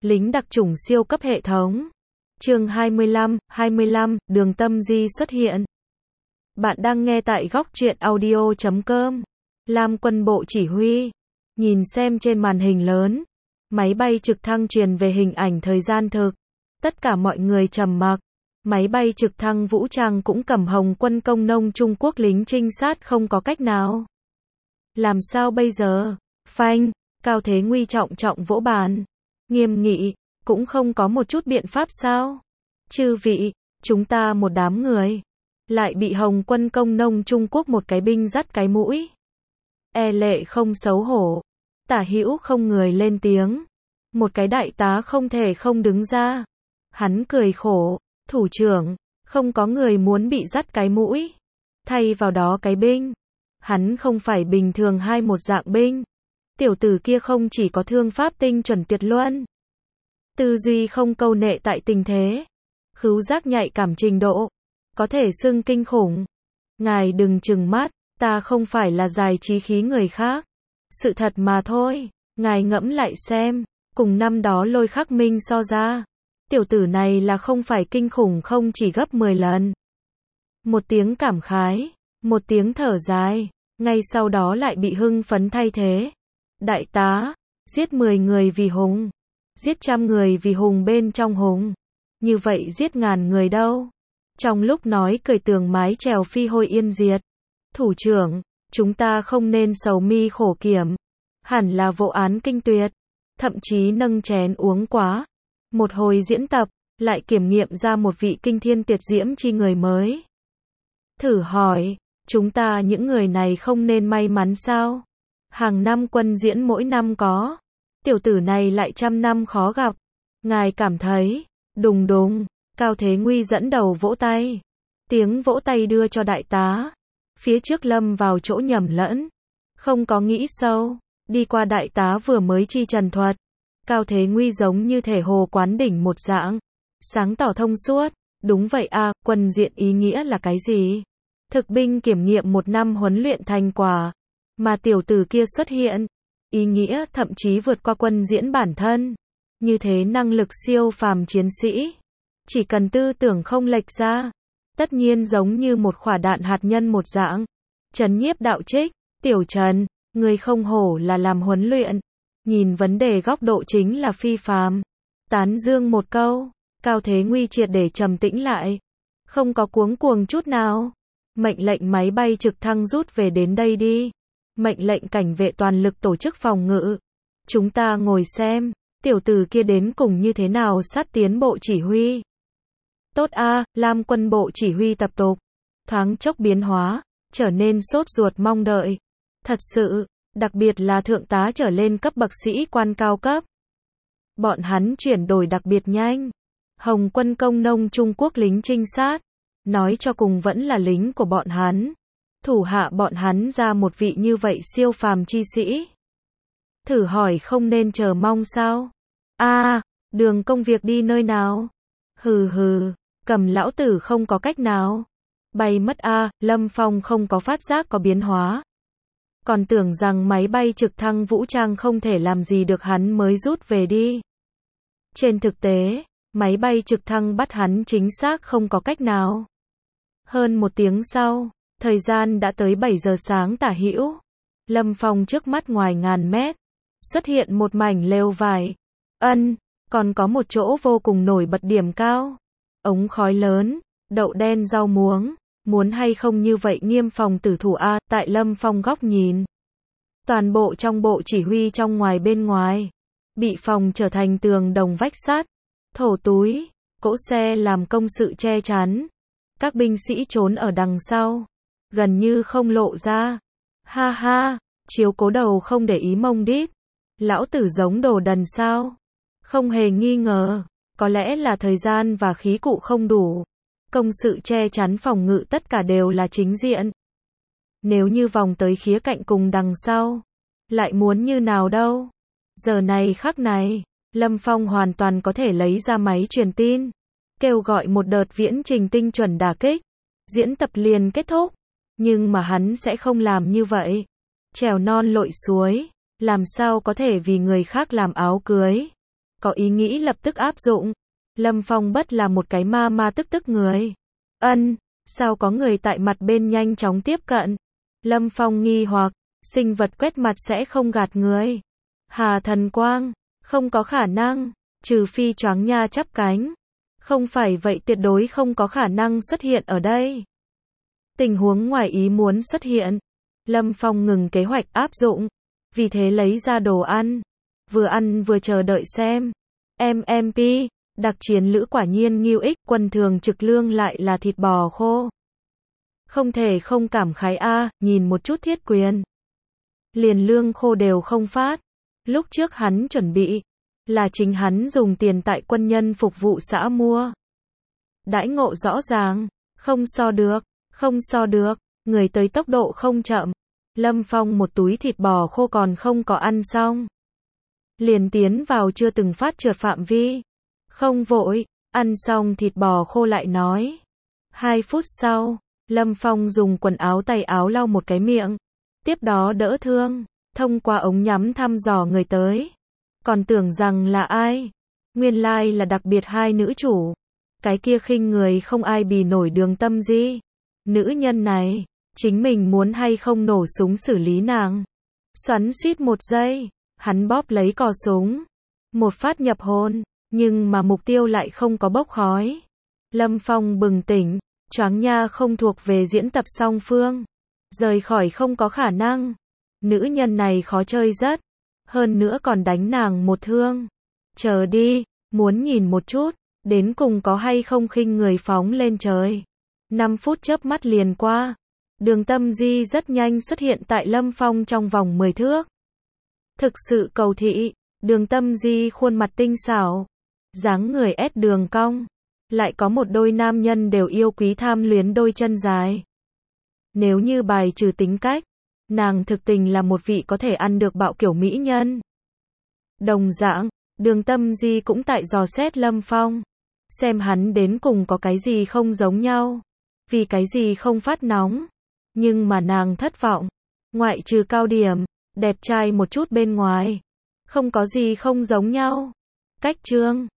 lính đặc chủng siêu cấp hệ thống. Chương 25, Đường Tâm Di xuất hiện. Bạn đang nghe tại góc truyện audio.com. Lam Quân Bộ Chỉ huy. Nhìn xem trên màn hình lớn, máy bay trực thăng truyền về hình ảnh thời gian thực. Tất cả mọi người trầm mặc. Máy bay trực thăng vũ trang cũng cầm Hồng Quân Công nông Trung Quốc lính trinh sát không có cách nào. Làm sao bây giờ? Phanh, Cao Thế Nguy trọng vỗ bàn. Nghiêm nghị, cũng không có một chút biện pháp sao? Chư vị, chúng ta một đám người, lại bị Hồng Quân Công nông Trung Quốc một cái binh dắt cái mũi. E lệ không xấu hổ. Tả Hữu không người lên tiếng. Một cái đại tá không thể không đứng ra. Hắn cười khổ, thủ trưởng, không có người muốn bị dắt cái mũi. Thay vào đó cái binh. Hắn không phải bình thường hai một dạng binh. Tiểu tử kia không chỉ có thương pháp tinh chuẩn tuyệt luân, tư duy không câu nệ tại tình thế, khứu giác nhạy cảm trình độ, có thể xưng kinh khủng. Ngài đừng trừng mắt, ta không phải là giải trí khí người khác. Sự thật mà thôi, ngài ngẫm lại xem, cùng năm đó Lôi Khắc Minh so ra, tiểu tử này là không phải kinh khủng không chỉ gấp 10 lần. Một tiếng cảm khái, một tiếng thở dài, ngay sau đó lại bị hưng phấn thay thế. Đại tá, giết 10 người vì Hùng, giết 100 người vì Hùng bên trong Hùng, như vậy giết ngàn người đâu? Trong lúc nói cười tường mái chèo phi hôi yên diệt. Thủ trưởng, chúng ta không nên sầu mi khổ kiểm, hẳn là vô án kinh tuyệt, thậm chí nâng chén uống quá. Một hồi diễn tập, lại kiểm nghiệm ra một vị kinh thiên tuyệt diễm chi người mới. Thử hỏi, chúng ta những người này không nên may mắn sao? Hàng năm quân diễn mỗi năm có, tiểu tử này lại 100 năm khó gặp. Ngài cảm thấy, đùng đùng, Cao Thế Nguy dẫn đầu vỗ tay. Tiếng vỗ tay đưa cho đại tá. Phía trước lâm vào chỗ nhầm lẫn. Không có nghĩ sâu, đi qua đại tá vừa mới chi trần thuật. Cao Thế Nguy giống như thể hồ quán đỉnh một dạng. Sáng tỏ thông suốt, đúng vậy à, quân diễn ý nghĩa là cái gì? Thực binh kiểm nghiệm 1 năm huấn luyện thành quả. Mà tiểu tử kia xuất hiện, ý nghĩa thậm chí vượt qua quân diễn bản thân. Như thế năng lực siêu phàm chiến sĩ, chỉ cần tư tưởng không lệch ra, tất nhiên giống như một quả đạn hạt nhân một dạng. Trấn nhiếp đạo trích, tiểu Trần, người không hổ là làm huấn luyện, nhìn vấn đề góc độ chính là phi phàm. Tán dương một câu, Cao Thế Nguy triệt để trầm tĩnh lại, không có cuống cuồng chút nào. Mệnh lệnh máy bay trực thăng rút về đến đây đi. Mệnh lệnh cảnh vệ toàn lực tổ chức phòng ngự. Chúng ta ngồi xem, tiểu tử kia đến cùng như thế nào sát tiến bộ chỉ huy. Tốt a, Lam Quân Bộ Chỉ huy tập tục. Thoáng chốc biến hóa, trở nên sốt ruột mong đợi. Thật sự, đặc biệt là thượng tá trở lên cấp bậc sĩ quan cao cấp. Bọn hắn chuyển đổi đặc biệt nhanh. Hồng Quân Công nông Trung Quốc lính trinh sát, nói cho cùng vẫn là lính của bọn hắn. Thủ hạ bọn hắn ra một vị như vậy siêu phàm chi sĩ. Thử hỏi không nên chờ mong sao? Đường công việc đi nơi nào? Hừ, cầm lão tử không có cách nào. Bay mất Lâm Phong không có phát giác có biến hóa. Còn tưởng rằng máy bay trực thăng vũ trang không thể làm gì được hắn mới rút về đi. Trên thực tế, máy bay trực thăng bắt hắn chính xác không có cách nào. Hơn 1 tiếng sau, thời gian đã tới 7 giờ sáng tả hữu. Lâm Phong trước mắt ngoài ngàn mét, xuất hiện một mảnh lều vải. Còn có một chỗ vô cùng nổi bật điểm cao. Ống khói lớn, đậu đen rau muống, muốn hay không như vậy nghiêm phòng tử thủ tại Lâm Phong góc nhìn. Toàn bộ trong bộ chỉ huy trong ngoài bên ngoài, bị phòng trở thành tường đồng vách sắt, thổ túi, cỗ xe làm công sự che chắn. Các binh sĩ trốn ở đằng sau, gần như không lộ ra. Ha ha, chiếu cố đầu không để ý mông đít. Lão tử giống đồ đần sao? Không hề nghi ngờ, có lẽ là thời gian và khí cụ không đủ. Công sự che chắn phòng ngự tất cả đều là chính diện. Nếu như vòng tới khía cạnh cùng đằng sau, lại muốn như nào đâu? Giờ này khắc này, Lâm Phong hoàn toàn có thể lấy ra máy truyền tin, kêu gọi một đợt viễn trình tinh chuẩn đả kích. Diễn tập liền kết thúc. Nhưng mà hắn sẽ không làm như vậy. Trèo non lội suối, làm sao có thể vì người khác làm áo cưới. có ý nghĩ lập tức áp dụng. Lâm Phong bất là một cái ma tức người. Sao có người tại mặt bên nhanh chóng tiếp cận? Lâm Phong nghi hoặc, sinh vật quét mặt sẽ không gạt người. Hà thần quang, không có khả năng, trừ phi choáng nha chắp cánh. Không phải vậy tuyệt đối không có khả năng xuất hiện ở đây. Tình huống ngoài ý muốn xuất hiện. Lâm Phong ngừng kế hoạch áp dụng, vì thế lấy ra đồ ăn. Vừa ăn vừa chờ đợi xem. MMP, đặc chiến lữ quả nhiên nghiêu ích, quân thường trực lương lại là thịt bò khô. Không thể không cảm khái nhìn một chút thiết quyền. Liền lương khô đều không phát. Lúc trước hắn chuẩn bị, là chính hắn dùng tiền tại quân nhân phục vụ xã mua. Đãi ngộ rõ ràng, không so được, người tới tốc độ không chậm. Lâm Phong một túi thịt bò khô còn không có ăn xong. Liền tiến vào chưa từng phát trượt phạm vi. Không vội, ăn xong thịt bò khô lại nói. 2 phút sau, Lâm Phong dùng quần áo tay áo lau một cái miệng. Tiếp đó đỡ thương, thông qua ống nhắm thăm dò người tới. Còn tưởng rằng là ai? Nguyên lai là đặc biệt hai nữ chủ. Cái kia khinh người không ai bì nổi Đường Tâm Di. Nữ nhân này, chính mình muốn hay không nổ súng xử lý nàng. Xoắn suýt 1 giây, hắn bóp lấy cò súng. Một phát nhập hồn, nhưng mà mục tiêu lại không có bốc khói. Lâm Phong bừng tỉnh, choáng nha không thuộc về diễn tập song phương. Rời khỏi không có khả năng. Nữ nhân này khó chơi rất. Hơn nữa còn đánh nàng một thương. Chờ đi, muốn nhìn một chút, đến cùng có hay không khinh người phóng lên trời. 5 phút chớp mắt liền qua. Đường Tâm Di rất nhanh xuất hiện tại Lâm Phong trong vòng 10 thước. Thực sự cầu thị, Đường Tâm Di khuôn mặt tinh xảo, dáng người ép đường cong, lại có một đôi nam nhân đều yêu quý tham luyến đôi chân dài. Nếu như bài trừ tính cách, nàng thực tình là một vị có thể ăn được bạo kiểu mỹ nhân. Đồng dạng, Đường Tâm Di cũng tại dò xét Lâm Phong, xem hắn đến cùng có cái gì không giống nhau, vì cái gì không phát nóng. Nhưng mà nàng thất vọng, ngoại trừ cao điểm, đẹp trai một chút bên ngoài, không có gì không giống nhau. Cách chương